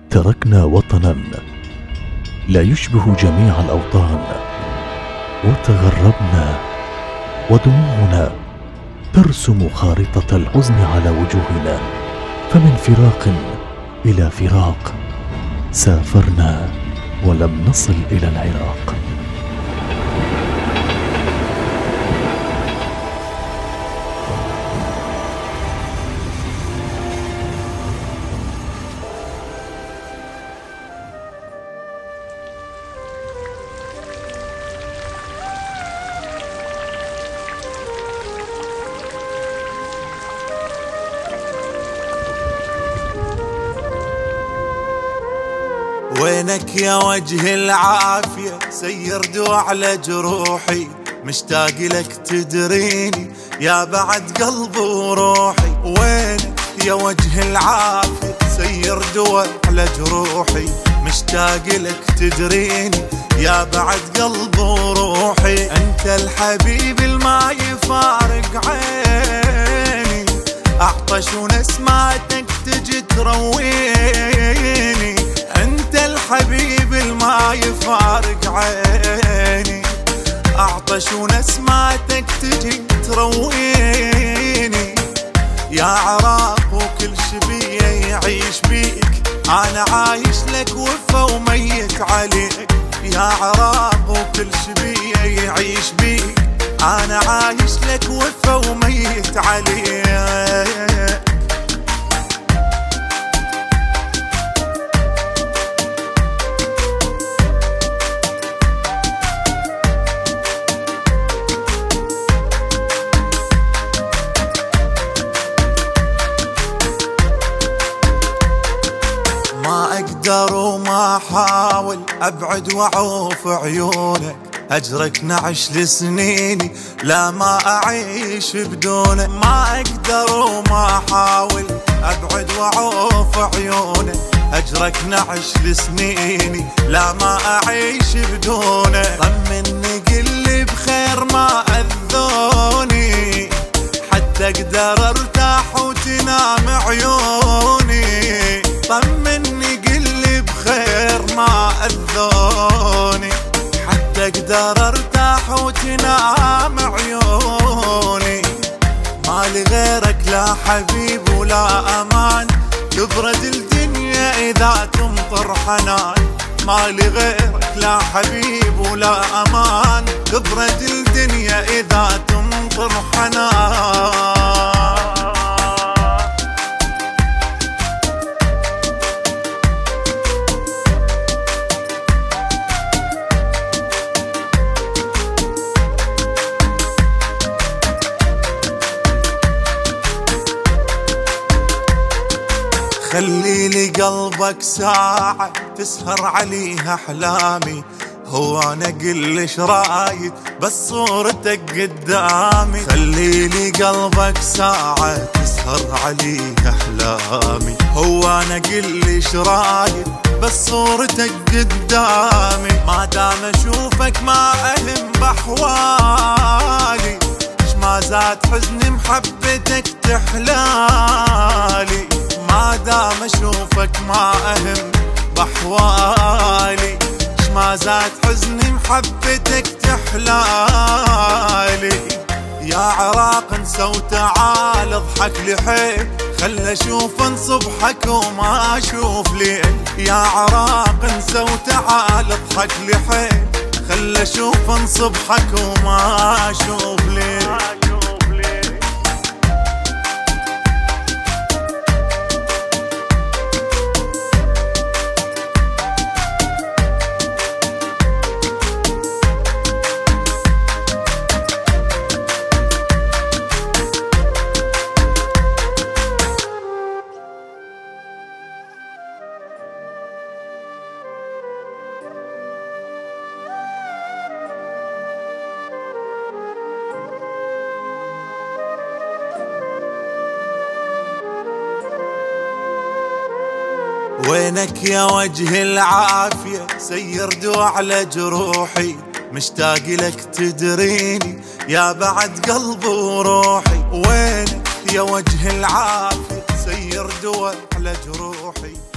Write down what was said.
تركنا وطنا لا يشبه جميع الأوطان، وتغربنا ودموعنا ترسم خارطة الحزن على وجوهنا. فمن فراق إلى فراق سافرنا ولم نصل إلى العراق. وينك يا وجه العافية سير دوا على جروحي، مشتاق لك تدريني يا بعد قلبي وروحي. وينك يا وجه العافية سير دوا على جروحي، مشتاق لك تدريني يا بعد قلبي وروحي. انت الحبيب الما يفارق عيني، اعطش ونسماتك تجي ترويني. انت الحبيب الما يفارق عيني، اعطش ونسماتك تجي ترويني. يا عراق وكل شبيه يعيش بيك، انا عايش لك وفا وميت عليك. يا عراق وكل شبيه يعيش بيك، انا عايش لك وفا وميت عليك. ما اقدر وما احاول ابعد واعوف عيونك، هجرك نعش لسنيني لا ما اعيش بدونك. ما اقدر وما احاول ابعد واعوف عيونك، هجرك نعش لسنيني لا ما اعيش بدونك. طمني قلي بخير ما اذوني، حتى اقدر ارتاح وتنام عيوني. طمني قلي بخير ما اذوني، حتى اقدر ارتاح وتنام عيوني. مالي غيرك لا حبيب ولا امان، تبرد الدنيا اذا تمطر حنان. مالي غيرك لا حبيب ولا امان، تبرد الدنيا اذا تمطر حنان. خلي لي قلبك ساعة تسهر عليها أحلامي، هو أنا قل إيش رايد بس صورتك قدامي. خلي لي قلبك ساعة تسهر عليها أحلامي، هو أنا قل إيش رايد بس صورتك قدامي. ما دام أشوفك ما أهم بأحوالي، إيش ما زاد حزني محبتك تحلالي. ما دام اشوفك ما اهم باحوالي، ايش ما زاد حزني محبتك تحلالي. يا عراق انسى وتعال اضحك لي حيل، خل اشوف صبحك وما اشوف ليل. يا عراق انسى وتعال اضحك لي حيل، خل اشوف صبحك وما اشوف ليل. وينك يا وجه العافية سير دوا على جروحي، مشتاق لك تدريني يا بعد قلبي وروحي. وينك يا وجه العافية سير دوا على جروحي.